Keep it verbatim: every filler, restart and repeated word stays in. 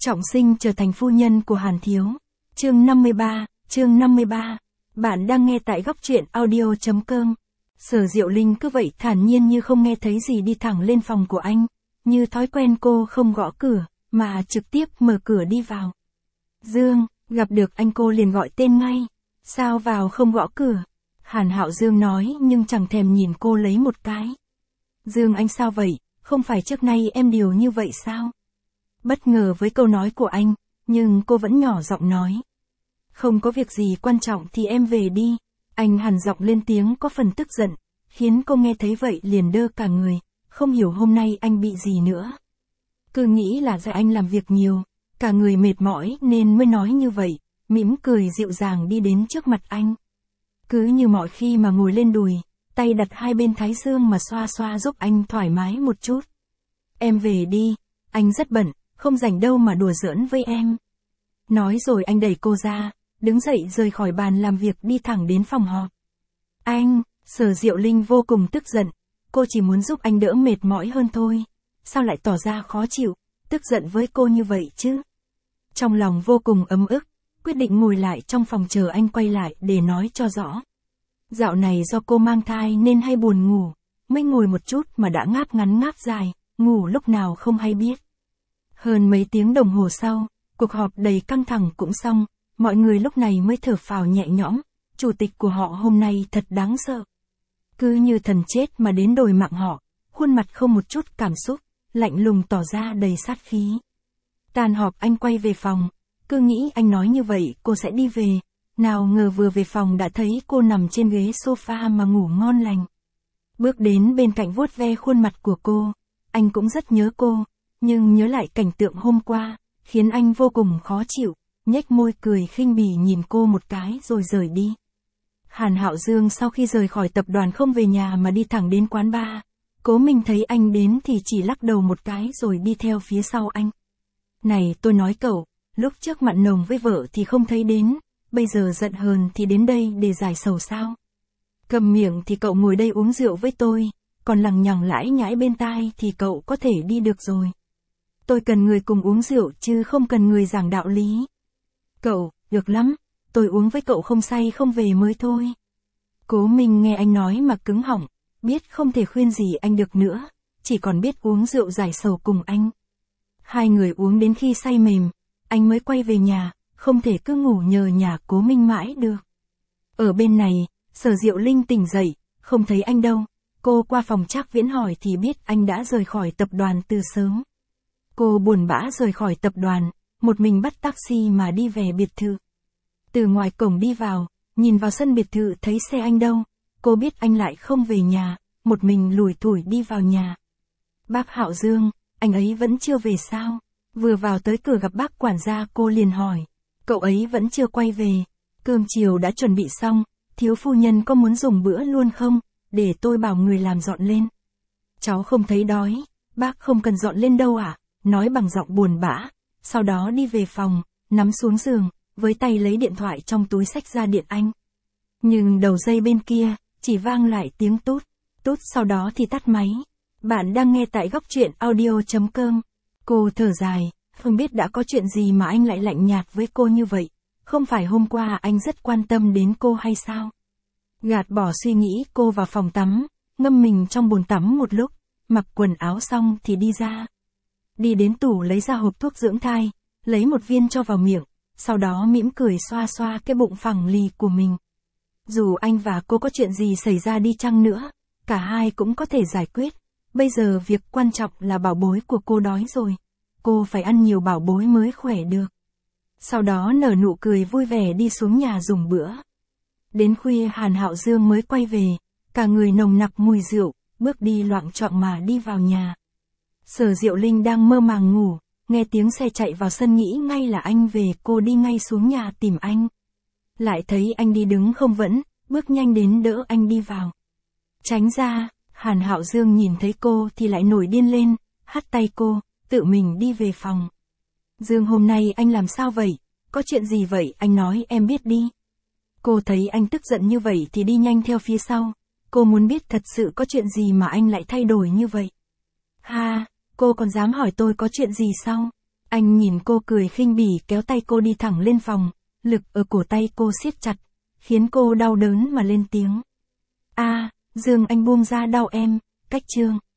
Trọng sinh trở thành phu nhân của Hàn Thiếu. Chương năm mươi ba, chương năm mươi ba. Bạn đang nghe tại góc truyện audio chấm com. Sở Diệu Linh cứ vậy thản nhiên như không nghe thấy gì đi thẳng lên phòng của anh. Như thói quen cô không gõ cửa, mà trực tiếp mở cửa đi vào. Dương, gặp được anh cô liền gọi tên ngay. Sao vào không gõ cửa? Hàn Hạo Dương nói nhưng chẳng thèm nhìn cô lấy một cái. Dương anh sao vậy, không phải trước nay em điều như vậy sao? Bất ngờ với câu nói của anh, nhưng cô vẫn nhỏ giọng nói. Không có việc gì quan trọng thì em về đi. Anh hằn giọng lên tiếng có phần tức giận, khiến cô nghe thấy vậy liền đơ cả người, không hiểu hôm nay anh bị gì nữa. Cứ nghĩ là do anh làm việc nhiều, cả người mệt mỏi nên mới nói như vậy, mỉm cười dịu dàng đi đến trước mặt anh. Cứ như mọi khi mà ngồi lên đùi, tay đặt hai bên thái dương mà xoa xoa giúp anh thoải mái một chút. Em về đi, anh rất bận, không rảnh đâu mà đùa giỡn với em. Nói rồi anh đẩy cô ra, đứng dậy rời khỏi bàn làm việc đi thẳng đến phòng họp. Anh, Sở Diệu Linh vô cùng tức giận, cô chỉ muốn giúp anh đỡ mệt mỏi hơn thôi. Sao lại tỏ ra khó chịu, tức giận với cô như vậy chứ? Trong lòng vô cùng ấm ức, quyết định ngồi lại trong phòng chờ anh quay lại để nói cho rõ. Dạo này do cô mang thai nên hay buồn ngủ, mới ngồi một chút mà đã ngáp ngắn ngáp dài, ngủ lúc nào không hay biết. Hơn mấy tiếng đồng hồ sau, cuộc họp đầy căng thẳng cũng xong, mọi người lúc này mới thở phào nhẹ nhõm, chủ tịch của họ hôm nay thật đáng sợ. Cứ như thần chết mà đến đòi mạng họ, khuôn mặt không một chút cảm xúc, lạnh lùng tỏ ra đầy sát khí. Tan họp anh quay về phòng, cứ nghĩ anh nói như vậy cô sẽ đi về, nào ngờ vừa về phòng đã thấy cô nằm trên ghế sofa mà ngủ ngon lành. Bước đến bên cạnh vuốt ve khuôn mặt của cô, anh cũng rất nhớ cô, nhưng nhớ lại cảnh tượng hôm qua, khiến anh vô cùng khó chịu, nhếch môi cười khinh bỉ nhìn cô một cái rồi rời đi. Hàn Hạo Dương sau khi rời khỏi tập đoàn không về nhà mà đi thẳng đến quán bar. Cố Minh thấy anh đến thì chỉ lắc đầu một cái rồi đi theo phía sau anh. Này tôi nói cậu, lúc trước mặn nồng với vợ thì không thấy đến, bây giờ giận hờn thì đến đây để giải sầu sao? Cầm miệng thì cậu ngồi đây uống rượu với tôi, còn lằng nhằng lãi nhãi bên tai thì cậu có thể đi được rồi. Tôi cần người cùng uống rượu chứ không cần người giảng đạo lý. Cậu, được lắm, tôi uống với cậu không say không về mới thôi. Cố Minh nghe anh nói mà cứng họng, biết không thể khuyên gì anh được nữa, chỉ còn biết uống rượu giải sầu cùng anh. Hai người uống đến khi say mềm, anh mới quay về nhà, không thể cứ ngủ nhờ nhà Cố Minh mãi được. Ở bên này, Sở Diệu Linh tỉnh dậy, không thấy anh đâu, cô qua phòng Trác Viễn hỏi thì biết anh đã rời khỏi tập đoàn từ sớm. Cô buồn bã rời khỏi tập đoàn, một mình bắt taxi mà đi về biệt thự. Từ ngoài cổng đi vào, nhìn vào sân biệt thự thấy xe anh đâu, cô biết anh lại không về nhà, một mình lủi thủi đi vào nhà. Bác Hạo Dương, anh ấy vẫn chưa về sao? Vừa vào tới cửa gặp bác quản gia cô liền hỏi, cậu ấy vẫn chưa quay về, cơm chiều đã chuẩn bị xong, thiếu phu nhân có muốn dùng bữa luôn không, để tôi bảo người làm dọn lên. Cháu không thấy đói, bác không cần dọn lên đâu ạ, nói bằng giọng buồn bã, sau đó đi về phòng, nắm xuống giường, với tay lấy điện thoại trong túi xách ra điện anh. Nhưng đầu dây bên kia, chỉ vang lại tiếng tút, tút sau đó thì tắt máy. Bạn đang nghe tại góc truyện audio chấm com. Cô thở dài, không biết đã có chuyện gì mà anh lại lạnh nhạt với cô như vậy, không phải hôm qua anh rất quan tâm đến cô hay sao? Gạt bỏ suy nghĩ cô vào phòng tắm, ngâm mình trong bồn tắm một lúc, mặc quần áo xong thì đi ra. Đi đến tủ lấy ra hộp thuốc dưỡng thai, lấy một viên cho vào miệng, sau đó mỉm cười xoa xoa cái bụng phẳng lì của mình. Dù anh và cô có chuyện gì xảy ra đi chăng nữa, cả hai cũng có thể giải quyết. Bây giờ việc quan trọng là bảo bối của cô đói rồi. Cô phải ăn nhiều bảo bối mới khỏe được. Sau đó nở nụ cười vui vẻ đi xuống nhà dùng bữa. Đến khuya Hàn Hạo Dương mới quay về, cả người nồng nặc mùi rượu, bước đi loạng choạng mà đi vào nhà. Sở Diệu Linh đang mơ màng ngủ, nghe tiếng xe chạy vào sân nghĩ ngay là anh về, cô đi ngay xuống nhà tìm anh. Lại thấy anh đi đứng không vững, bước nhanh đến đỡ anh đi vào. Tránh ra, Hàn Hạo Dương nhìn thấy cô thì lại nổi điên lên, hất tay cô, tự mình đi về phòng. Dương hôm nay anh làm sao vậy? Có chuyện gì vậy? Anh nói em biết đi. Cô thấy anh tức giận như vậy thì đi nhanh theo phía sau. Cô muốn biết thật sự có chuyện gì mà anh lại thay đổi như vậy. Ha, cô còn dám hỏi tôi có chuyện gì sao? Anh nhìn cô cười khinh bỉ kéo tay cô đi thẳng lên phòng, lực ở cổ tay cô siết chặt, khiến cô đau đớn mà lên tiếng. A, Dương anh buông ra đau em, cách Trương.